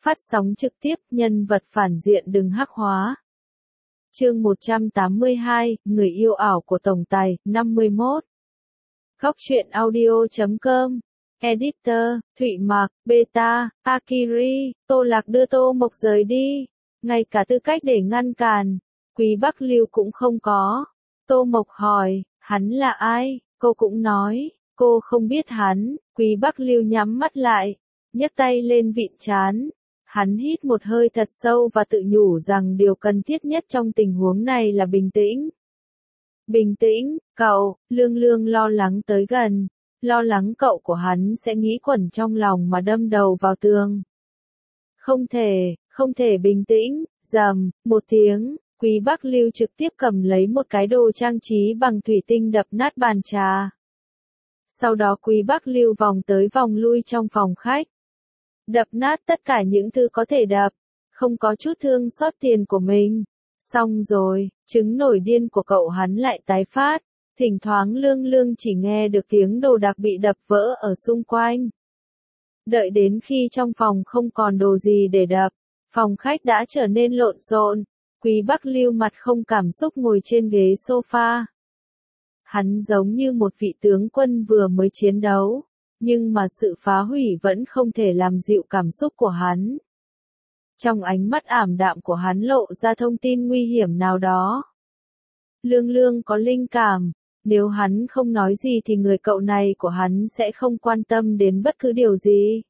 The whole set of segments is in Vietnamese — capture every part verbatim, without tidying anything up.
Phát sóng trực tiếp, nhân vật phản diện đừng hắc hóa. Chương một trăm tám mươi hai, Người yêu ảo của tổng tài, năm mươi mốt. Góc truyện audio chấm com. Editor, Thụy Mạc, Beta, Akiri, Tô Lạc đưa Tô Mộc rời đi. Ngay cả tư cách để ngăn cản, Quý Bắc Lưu cũng không có. Tô Mộc hỏi, hắn là ai? Cô cũng nói, cô không biết hắn. Quý Bắc Lưu nhắm mắt lại, nhấc tay lên vịn trán. Hắn hít một hơi thật sâu và tự nhủ rằng điều cần thiết nhất trong tình huống này là bình tĩnh. Bình tĩnh, cậu, Lương Lương lo lắng tới gần, lo lắng cậu của hắn sẽ nghĩ quẩn trong lòng mà đâm đầu vào tường. Không thể, không thể bình tĩnh, rầm, một tiếng, Quý Bắc Lưu trực tiếp cầm lấy một cái đồ trang trí bằng thủy tinh đập nát bàn trà. Sau đó Quý Bắc Lưu vòng tới vòng lui trong phòng khách. Đập nát tất cả những thứ có thể đập, không có chút thương xót tiền của mình. Xong rồi, chứng nổi điên của cậu hắn lại tái phát, thỉnh thoảng Lương Lương chỉ nghe được tiếng đồ đạc bị đập vỡ ở xung quanh. Đợi đến khi trong phòng không còn đồ gì để đập, phòng khách đã trở nên lộn xộn, Quý Bắc Lưu mặt không cảm xúc ngồi trên ghế sofa. Hắn giống như một vị tướng quân vừa mới chiến đấu. Nhưng mà sự phá hủy vẫn không thể làm dịu cảm xúc của hắn. Trong ánh mắt ảm đạm của hắn lộ ra thông tin nguy hiểm nào đó. Lương Lương có linh cảm, nếu hắn không nói gì thì người cậu này của hắn sẽ không quan tâm đến bất cứ điều gì.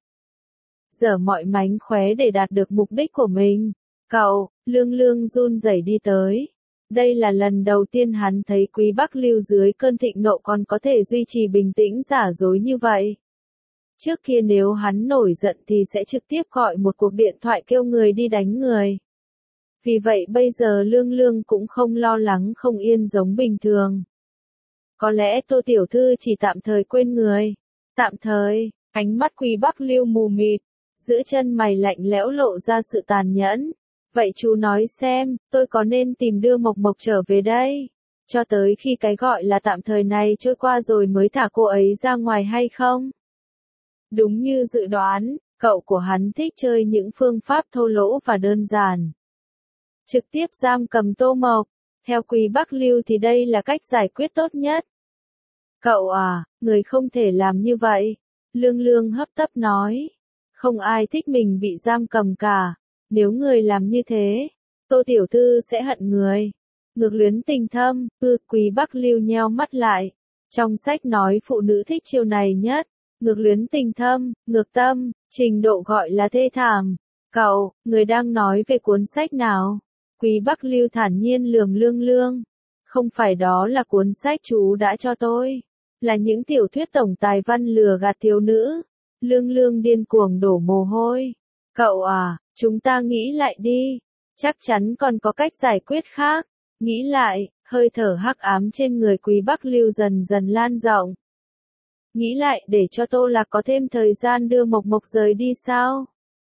Giở mọi mánh khóe để đạt được mục đích của mình. Cậu, Lương Lương run rẩy đi tới. Đây là lần đầu tiên hắn thấy Quý Bắc Lưu dưới cơn thịnh nộ còn có thể duy trì bình tĩnh giả dối như vậy. Trước kia nếu hắn nổi giận thì sẽ trực tiếp gọi một cuộc điện thoại kêu người đi đánh người. Vì vậy bây giờ Lương Lương cũng không lo lắng không yên giống bình thường. Có lẽ Tô Tiểu Thư chỉ tạm thời quên người. Tạm thời, ánh mắt Quý Bắc Lưu mù mịt, giữa chân mày lạnh lẽo lộ ra sự tàn nhẫn. Vậy chú nói xem, tôi có nên tìm đưa Mộc Mộc trở về đây, cho tới khi cái gọi là tạm thời này trôi qua rồi mới thả cô ấy ra ngoài hay không? Đúng như dự đoán, cậu của hắn thích chơi những phương pháp thô lỗ và đơn giản. Trực tiếp giam cầm Tô Mộc, theo Quý Bắc Lưu thì đây là cách giải quyết tốt nhất. Cậu à, người không thể làm như vậy, Lương Lương hấp tấp nói. Không ai thích mình bị giam cầm cả. Nếu người làm như thế, Tô Tiểu Thư sẽ hận người. Ngược luyến tình thâm, ư, Quý Bắc Lưu nheo mắt lại. Trong sách nói phụ nữ thích chiêu này nhất. Ngược luyến tình thâm, ngược tâm, trình độ gọi là thê thảm. Cậu, người đang nói về cuốn sách nào? Quý Bắc Lưu thản nhiên lườm Lương Lương. Không phải đó là cuốn sách chú đã cho tôi. Là những tiểu thuyết tổng tài văn lừa gạt thiếu nữ. Lương Lương điên cuồng đổ mồ hôi. Cậu à, chúng ta nghĩ lại đi. Chắc chắn còn có cách giải quyết khác. Nghĩ lại, hơi thở hắc ám trên người Quý Bắc Lưu dần dần lan rộng. Nghĩ lại để cho Tô Lạc có thêm thời gian đưa Mộc Mộc rời đi sao?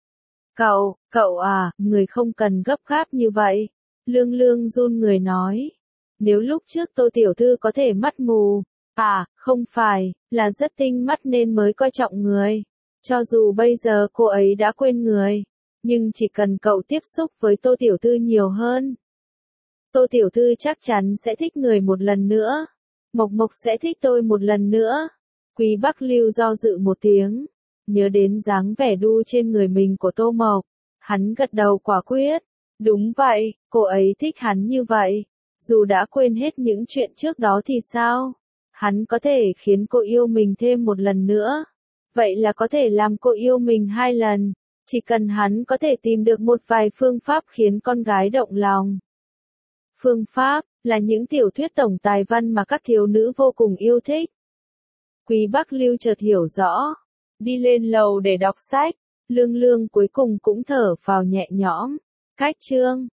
Cậu, cậu à, người không cần gấp gáp như vậy. Lương Lương run người nói. Nếu lúc trước Tô Tiểu Thư có thể mắt mù. À, không phải, là rất tinh mắt nên mới coi trọng người. Cho dù bây giờ cô ấy đã quên người. Nhưng chỉ cần cậu tiếp xúc với Tô Tiểu Thư nhiều hơn. Tô Tiểu Thư chắc chắn sẽ thích người một lần nữa. Mộc Mộc sẽ thích tôi một lần nữa. Quý Bắc Lưu do dự một tiếng. Nhớ đến dáng vẻ đu trên người mình của Tô Mộc. Hắn gật đầu quả quyết. Đúng vậy, cô ấy thích hắn như vậy. Dù đã quên hết những chuyện trước đó thì sao? Hắn có thể khiến cô yêu mình thêm một lần nữa. Vậy là có thể làm cô yêu mình hai lần. Chỉ cần hắn có thể tìm được một vài phương pháp khiến con gái động lòng. Phương pháp, là những tiểu thuyết tổng tài văn mà các thiếu nữ vô cùng yêu thích. Quý Bắc Lưu chợt hiểu rõ. Đi lên lầu để đọc sách. Lương Lương cuối cùng cũng thở phào nhẹ nhõm. Cách chương.